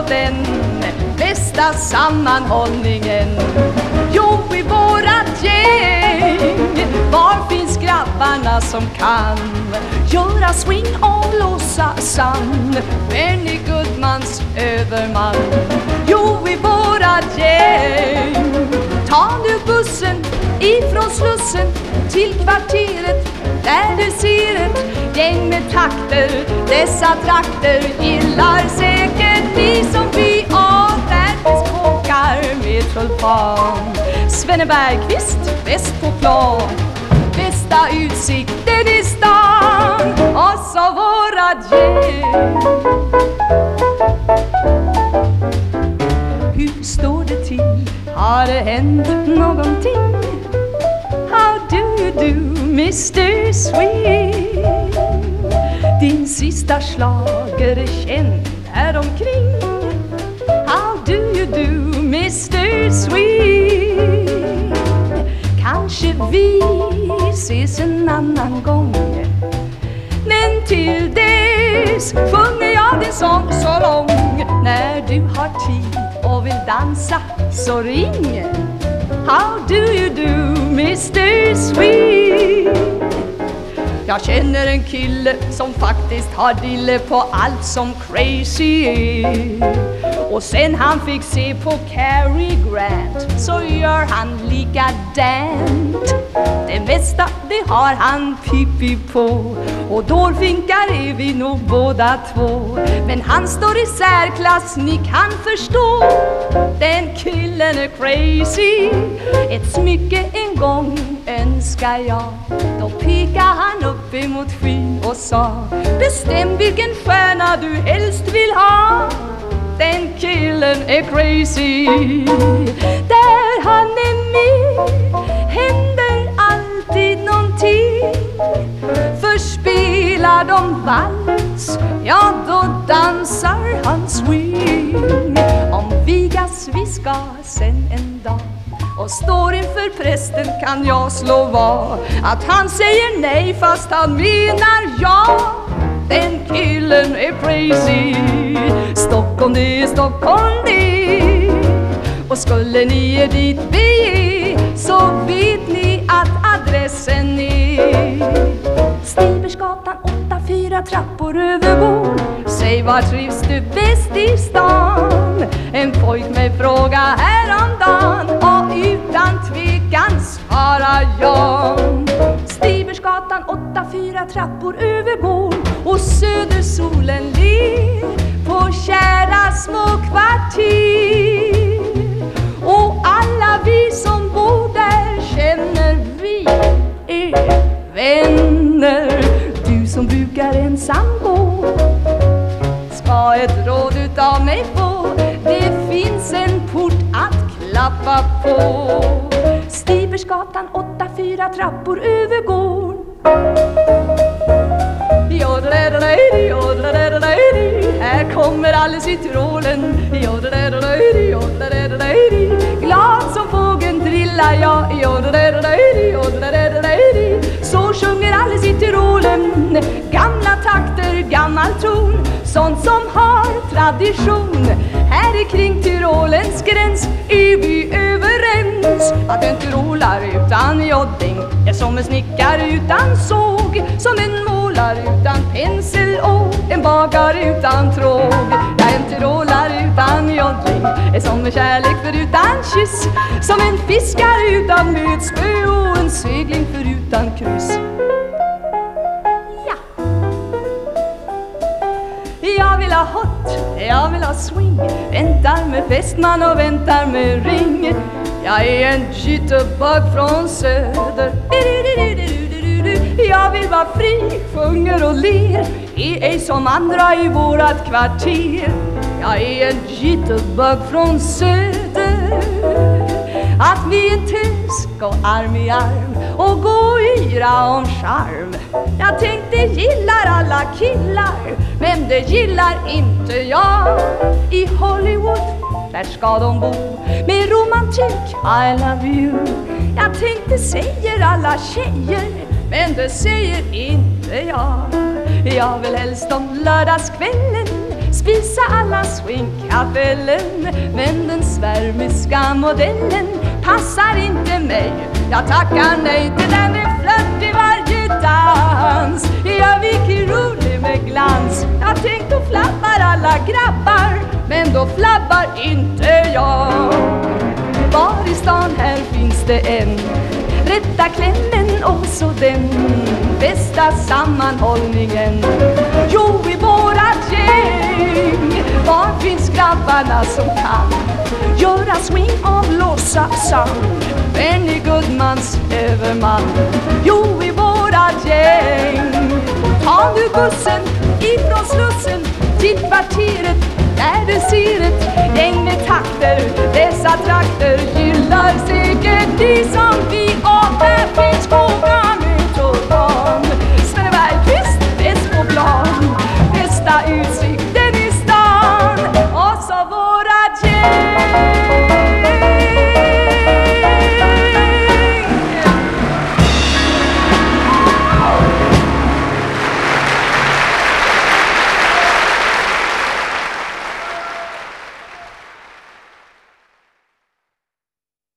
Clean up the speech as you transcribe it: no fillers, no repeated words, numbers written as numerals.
den bästa sammanhållningen? Jo, i vårat gäng. Var finns grabbarna som kan göra swing och blåsa sand? Benny Goodmans överman. Jo, i vårat gäng. Ta nu bussen ifrån Slussen till kvarteret där du ser ett gäng med takter. Dessa trakter gillar säkert ni som vi. Där finns kåkar med tulpan. Svenne Bergqvist, bäst på plan. Bästa utsikten i stan. Och så vårat gäng. Hur står det till? Har det hänt någonting? How do you do, Mr. Swing? Din sista schlager är känd här omkring. How do you do, Mr. Swing? Kanske vi ses en annan gång. Men till dess sjunger jag din sång så lång. När du har tid och vill dansa så ring. How do you do, Mr. Swing? Jag känner en kille som faktiskt har dille på allt som crazy är. Och sen han fick se på Cary Grant så gör han likadant. Det mesta det har han pippi på. Och dårfinkar är vi nog båda två. Men han står i särklass, ni kan förstå. Den killen är crazy. Ett smycke en gång önskar jag. Då pekade han upp emot skyn och sa: bestäm vilken stjärna du helst vill ha. Den killen är crazy. Där han är med händer alltid någonting. Förspelar de vals, ja då dansar han swing. Om Vigas vi ska sen en dag och står inför prästen kan jag slå vad att han säger nej fast han menar ja. Den killen är crazy. Stockholm det är Stockholm det. Och skulle ni er dit bege så vet ni att adressen är Stibersgatan 8-4 trappor över gård. Säg var trivs du bäst i stan? En pojk mig fråga häromdagen och utan tvekan svarar jag. Stibersgatan 8-4 trappor över gård. Och södersolen ler på kära små kvarter. Och alla vi som bor där känner vi är vänner. Du som brukar ensam gå ska ett råd utav mig få. Det finns en port att klappa på. Stibersgatan 8-4 trappor över gård. Här kommer alldeles i Tyrolen. Glad som fågeln trillar jag. Så sjunger alldeles i Tyrolen. Gamla takter, gammal ton. Sånt som har tradition. Här kring Tyrolens gräns är vi överens. Att en tyrolar utan jodding är som en snickare utan såg. Som en målare utan pensel och en bagare utan tråg. Ja, en tyrolar utan jodding är som en kärlek förutan kyss. Som en fiskare utan mötspö och en segling förutan kryss. Jag vill ha hot, jag vill ha swing. Väntar med fästman och väntar med ring. Jag är en jitterbug från söder. Jag vill vara fri, sjunger och ler. Är ej som andra i vårat kvarter. Jag är en jitterbug från söder. Att vi inte ska gå arm i arm och gå och yra om charm. Jag tänkte gillar alla killar, men det gillar inte jag. I Hollywood, där ska de bo med romantik, I love you. Jag tänkte säger alla tjejer, men det säger inte jag. Jag vill helst om lördagskvällen visa alla swingkapellen, men den svärmiska modellen passar inte mig. Jag tackar nej till den är flört i varje dans. Jag viker rolig med glans. Jag tänkte då flappar alla grabbar, men då flabbar inte jag. Var i stan här finns det en rätta klämmen och så den bästa sammanhållningen? Jo, i vårat gäng. Var finns grabbarna som kan göra swing av Låtsasang? Benny Goodmans överman. Jo, i vårat gäng. Ta nu bussen ifrån Slussen till kvarteret där du ser ett